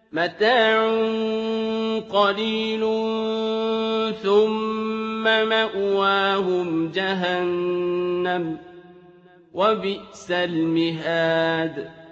مَتَاعٌ قَلِيلٌ ثُمَّ مَأْوَاهُمْ جَهَنَّمُ ۖ وَبِئْسَ الْمِهَادُ